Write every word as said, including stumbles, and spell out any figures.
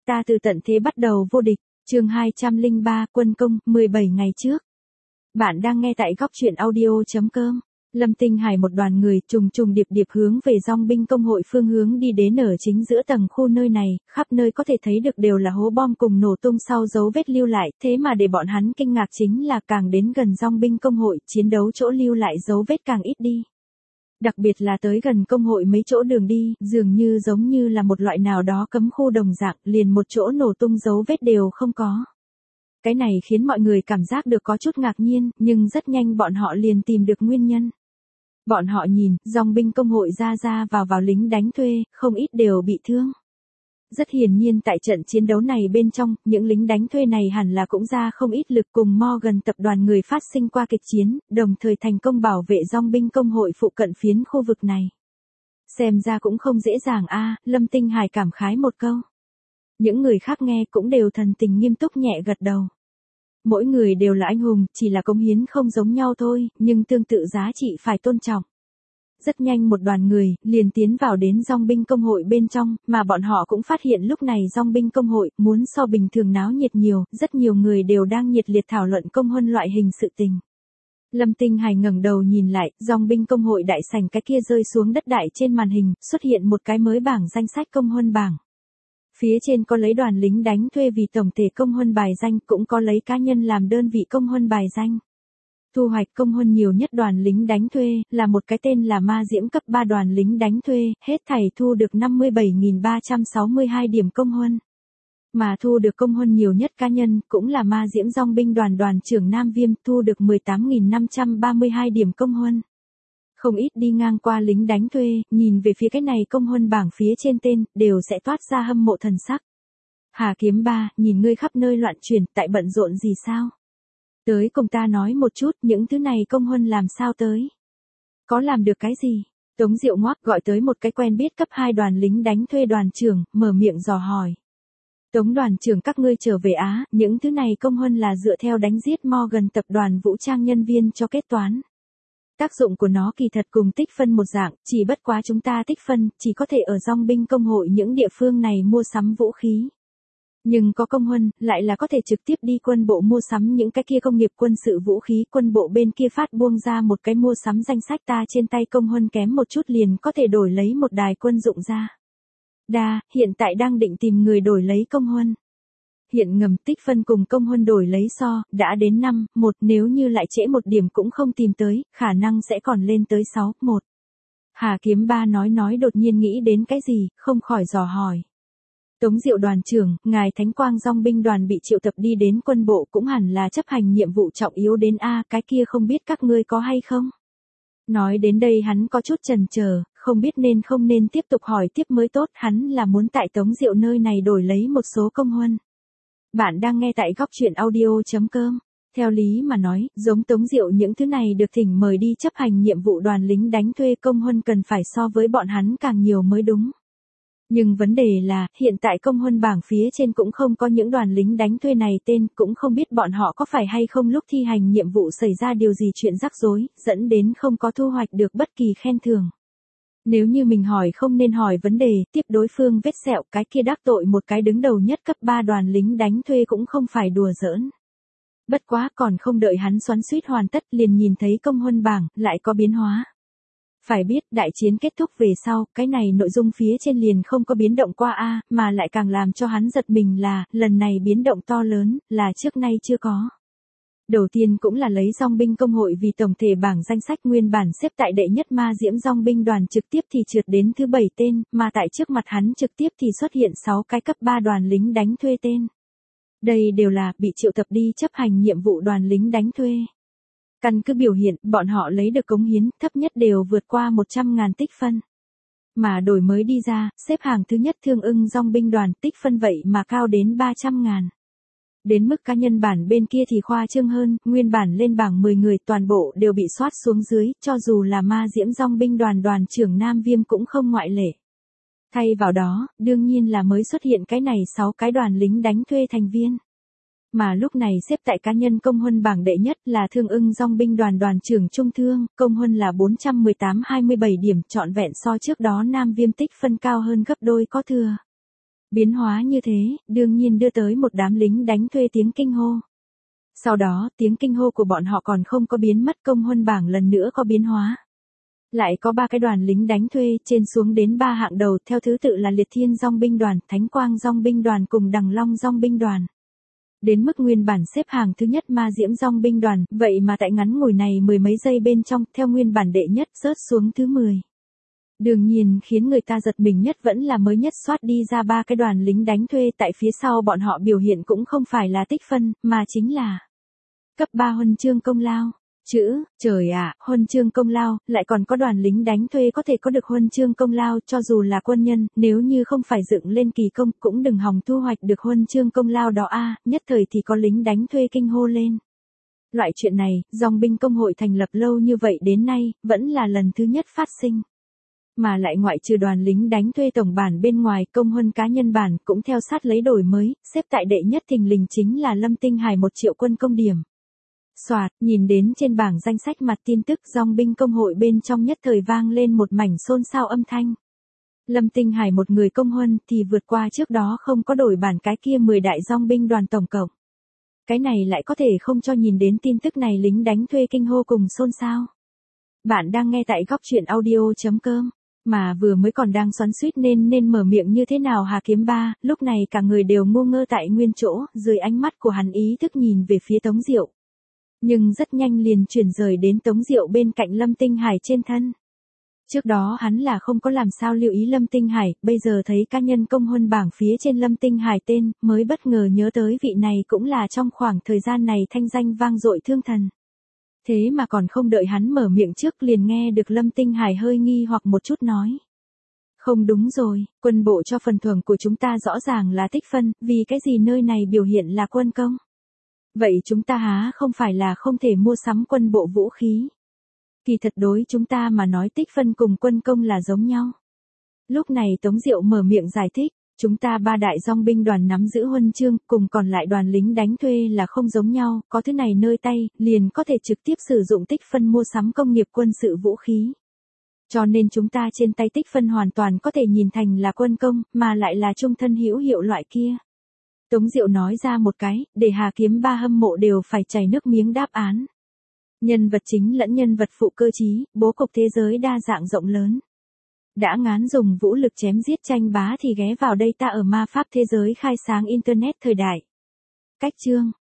Ta từ tận thế bắt đầu vô địch, chương hai trăm lẻ ba, quân công, mười bảy ngày trước. Bạn đang nghe tại góc truyện audio.com. Lâm Tinh Hải một đoàn người trùng trùng điệp điệp hướng về dòng binh công hội phương hướng đi đến ở chính giữa tầng khu nơi này, khắp nơi có thể thấy được đều là hố bom cùng nổ tung sau dấu vết lưu lại, thế mà để bọn hắn kinh ngạc chính là càng đến gần dòng binh công hội, chiến đấu chỗ lưu lại dấu vết càng ít đi. Đặc biệt là tới gần công hội mấy chỗ đường đi, dường như giống như là một loại nào đó cấm khu đồng dạng, liền một chỗ nổ tung dấu vết đều không có. Cái này khiến mọi người cảm giác được có chút ngạc nhiên, nhưng rất nhanh bọn họ liền tìm được nguyên nhân. Bọn họ nhìn, dòng binh công hội ra ra vào vào lính đánh thuê, không ít đều bị thương. Rất hiển nhiên tại trận chiến đấu này bên trong, những lính đánh thuê này hẳn là cũng ra không ít lực cùng Morgan tập đoàn người phát sinh qua kịch chiến, đồng thời thành công bảo vệ dòng binh công hội phụ cận phiến khu vực này. Xem ra cũng không dễ dàng a, Lâm Tinh Hải cảm khái một câu. Những người khác nghe cũng đều thần tình nghiêm túc nhẹ gật đầu. Mỗi người đều là anh hùng, chỉ là cống hiến không giống nhau thôi, nhưng tương tự giá trị phải tôn trọng. Rất nhanh một đoàn người, liền tiến vào đến dòng binh công hội bên trong, mà bọn họ cũng phát hiện lúc này dòng binh công hội, muốn so bình thường náo nhiệt nhiều, rất nhiều người đều đang nhiệt liệt thảo luận công huân loại hình sự tình. Lâm Tinh Hải ngẩng đầu nhìn lại, dòng binh công hội đại sảnh cái kia rơi xuống đất đại trên màn hình, xuất hiện một cái mới bảng danh sách công huân bảng. Phía trên có lấy đoàn lính đánh thuê vì tổng thể công huân bài danh, cũng có lấy cá nhân làm đơn vị công huân bài danh. Thu hoạch công huân nhiều nhất đoàn lính đánh thuê, là một cái tên là Ma Diễm cấp ba đoàn lính đánh thuê, hết thảy thu được năm mươi bảy nghìn ba trăm sáu mươi hai điểm công huân. Mà thu được công huân nhiều nhất cá nhân, cũng là Ma Diễm dòng binh đoàn đoàn trưởng Nam Viêm, thu được mười tám nghìn năm trăm ba mươi hai điểm công huân. Không ít đi ngang qua lính đánh thuê, nhìn về phía cái này công huân bảng phía trên tên, đều sẽ toát ra hâm mộ thần sắc. Hà Kiếm Ba, nhìn ngươi khắp nơi loạn chuyển, tại bận rộn gì sao? Tới cùng ta nói một chút, những thứ này công huân làm sao tới? Có làm được cái gì? Tống Diệu ngoác gọi tới một cái quen biết cấp hai đoàn lính đánh thuê đoàn trưởng, mở miệng dò hỏi. Tống đoàn trưởng các ngươi trở về Á, những thứ này công huân là dựa theo đánh giết Morgan tập đoàn vũ trang nhân viên cho kết toán. Tác dụng của nó kỳ thật cùng tích phân một dạng, chỉ bất quá chúng ta tích phân, chỉ có thể ở dòng binh công hội những địa phương này mua sắm vũ khí. Nhưng có công huân, lại là có thể trực tiếp đi quân bộ mua sắm những cái kia công nghiệp quân sự vũ khí, quân bộ bên kia phát buông ra một cái mua sắm danh sách, ta trên tay công huân kém một chút liền có thể đổi lấy một đài quân dụng ra. Đa, hiện tại đang định tìm người đổi lấy công huân. Hiện ngầm tích phân cùng công huân đổi lấy so, đã đến năm, một, nếu như lại trễ một điểm cũng không tìm tới, khả năng sẽ còn lên tới sáu, một. Hà Kiếm Ba nói nói đột nhiên nghĩ đến cái gì, không khỏi dò hỏi. Tống Diệu đoàn trưởng, ngài Thánh Quang dòng binh đoàn bị triệu tập đi đến quân bộ cũng hẳn là chấp hành nhiệm vụ trọng yếu đến A, cái kia không biết các ngươi có hay không? Nói đến đây hắn có chút chần chờ, không biết nên không nên tiếp tục hỏi tiếp mới tốt, hắn là muốn tại Tống Diệu nơi này đổi lấy một số công huân. Bạn đang nghe tại góc truyện audio.com. Theo lý mà nói, giống Tống Diệu những thứ này được thỉnh mời đi chấp hành nhiệm vụ đoàn lính đánh thuê công huân cần phải so với bọn hắn càng nhiều mới đúng. Nhưng vấn đề là, hiện tại công huân bảng phía trên cũng không có những đoàn lính đánh thuê này tên, cũng không biết bọn họ có phải hay không lúc thi hành nhiệm vụ xảy ra điều gì chuyện rắc rối, dẫn đến không có thu hoạch được bất kỳ khen thưởng. Nếu như mình hỏi không nên hỏi vấn đề, tiếp đối phương vết sẹo, cái kia đắc tội một cái đứng đầu nhất cấp ba đoàn lính đánh thuê cũng không phải đùa giỡn. Bất quá còn không đợi hắn xoắn xuýt hoàn tất liền nhìn thấy công huân bảng, lại có biến hóa. Phải biết, đại chiến kết thúc về sau, cái này nội dung phía trên liền không có biến động qua A, mà lại càng làm cho hắn giật mình là, lần này biến động to lớn, là trước nay chưa có. Đầu tiên cũng là lấy dòng binh công hội vì tổng thể bảng danh sách nguyên bản xếp tại đệ nhất Ma Diễm dòng binh đoàn trực tiếp thì trượt đến thứ bảy tên, mà tại trước mặt hắn trực tiếp thì xuất hiện sáu cái cấp ba đoàn lính đánh thuê tên. Đây đều là bị triệu tập đi chấp hành nhiệm vụ đoàn lính đánh thuê. Căn cứ biểu hiện, bọn họ lấy được cống hiến, thấp nhất đều vượt qua một trăm ngàn tích phân. Mà đổi mới đi ra, xếp hàng thứ nhất Thương Ưng dòng binh đoàn tích phân vậy mà cao đến ba trăm ngàn. Đến mức cá nhân bản bên kia thì khoa trương hơn, nguyên bản lên bảng mười người toàn bộ đều bị soát xuống dưới, cho dù là Ma Diễm dòng binh đoàn đoàn trưởng Nam Viêm cũng không ngoại lệ. Thay vào đó, đương nhiên là mới xuất hiện cái này sáu cái đoàn lính đánh thuê thành viên. Mà lúc này xếp tại cá nhân công huân bảng đệ nhất là Thương Ưng dòng binh đoàn đoàn trưởng Trung Thương, công huân là bốn trăm mười tám phẩy hai mươi bảy điểm, trọn vẹn so trước đó Nam Viêm tích phân cao hơn gấp đôi có thừa. Biến hóa như thế, đương nhiên đưa tới một đám lính đánh thuê tiếng kinh hô. Sau đó, tiếng kinh hô của bọn họ còn không có biến mất, công huân bảng lần nữa có biến hóa. Lại có ba cái đoàn lính đánh thuê, trên xuống đến ba hạng đầu, theo thứ tự là Liệt Thiên Dong binh đoàn, Thánh Quang Dong binh đoàn cùng Đằng Long Dong binh đoàn. Đến mức nguyên bản xếp hàng thứ nhất Ma Diễm Dong binh đoàn, vậy mà tại ngắn ngủi này mười mấy giây bên trong, theo nguyên bản đệ nhất rớt xuống thứ mười. Đương nhiên, khiến người ta giật mình nhất vẫn là mới nhất soát đi ra ba cái đoàn lính đánh thuê, tại phía sau bọn họ biểu hiện cũng không phải là tích phân, mà chính là cấp ba huân chương công lao. Chữ, trời ạ, huân chương công lao, lại còn có đoàn lính đánh thuê có thể có được huân chương công lao, cho dù là quân nhân, nếu như không phải dựng lên kỳ công, cũng đừng hòng thu hoạch được huân chương công lao đó a, nhất thời thì có lính đánh thuê kinh hô lên. Loại chuyện này, dòng binh công hội thành lập lâu như vậy đến nay, vẫn là lần thứ nhất phát sinh. Mà lại ngoại trừ đoàn lính đánh thuê tổng bản bên ngoài, công huân cá nhân bản cũng theo sát lấy đổi mới, xếp tại đệ nhất thình lình chính là Lâm Tinh Hải một triệu quân công điểm. Soạt, nhìn đến trên bảng danh sách mặt tin tức dòng binh công hội bên trong nhất thời vang lên một mảnh xôn xao âm thanh. Lâm Tinh Hải một người công huân thì vượt qua trước đó không có đổi bản cái kia mười đại dòng binh đoàn tổng cộng. Cái này lại có thể không cho nhìn đến tin tức này lính đánh thuê kinh hô cùng xôn xao. Bạn đang nghe tại góc truyện audio.com. Mà vừa mới còn đang xoắn xuýt nên nên mở miệng như thế nào Hà Kiếm Ba, lúc này cả người đều ngu ngơ tại nguyên chỗ, dưới ánh mắt của hắn ý thức nhìn về phía Tống Diệu. Nhưng rất nhanh liền chuyển rời đến Tống Diệu bên cạnh Lâm Tinh Hải trên thân. Trước đó hắn là không có làm sao lưu ý Lâm Tinh Hải, bây giờ thấy cá nhân công huân bảng phía trên Lâm Tinh Hải tên, mới bất ngờ nhớ tới vị này cũng là trong khoảng thời gian này thanh danh vang dội thương thần. Thế mà còn không đợi hắn mở miệng trước liền nghe được Lâm Tinh Hải hơi nghi hoặc một chút nói. Không đúng rồi, quân bộ cho phần thưởng của chúng ta rõ ràng là tích phân, vì cái gì nơi này biểu hiện là quân công? Vậy chúng ta há không phải là không thể mua sắm quân bộ vũ khí? Kỳ thật đối chúng ta mà nói tích phân cùng quân công là giống nhau. Lúc này Tống Diệu mở miệng giải thích. Chúng ta ba đại dòng binh đoàn nắm giữ huân chương, cùng còn lại đoàn lính đánh thuê là không giống nhau, có thứ này nơi tay, liền có thể trực tiếp sử dụng tích phân mua sắm công nghiệp quân sự vũ khí. Cho nên chúng ta trên tay tích phân hoàn toàn có thể nhìn thành là quân công, mà lại là trung thân hữu hiệu loại kia. Tống Diệu nói ra một cái, để Hà Kiếm Ba hâm mộ đều phải chảy nước miếng đáp án. Nhân vật chính lẫn nhân vật phụ cơ trí, bố cục thế giới đa dạng rộng lớn. Đã ngán dùng vũ lực chém giết tranh bá thì ghé vào đây ta ở ma pháp thế giới khai sáng Internet thời đại. Cách chương,